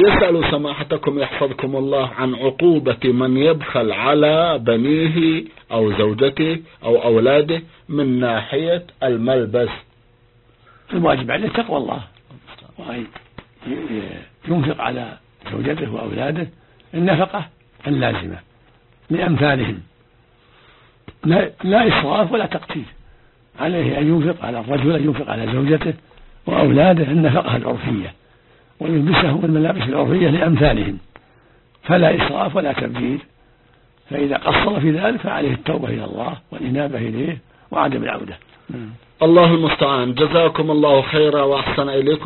يسأل سماحتكم يحفظكم الله عن عقوبة من يبخل على بنيه أو زوجته أو أولاده من ناحية الملبس. الواجب عليه تقوى الله، وأن ينفق على زوجته وأولاده النفقة اللازمة لأمثالهم، لا إسراف ولا تقتير. عليه أن ينفق على الرجل، أن ينفق على زوجته وأولاده النفقة العرفية، ويلبسهم الملابس العرفية لأمثالهم، فلا إسراف ولا تبذير. فإذا قصر في ذلك فعليه التوبة إلى الله والإنابة إليه وعدم العودة. الله المستعان. جزاكم الله خيرا وأحسن إليكم.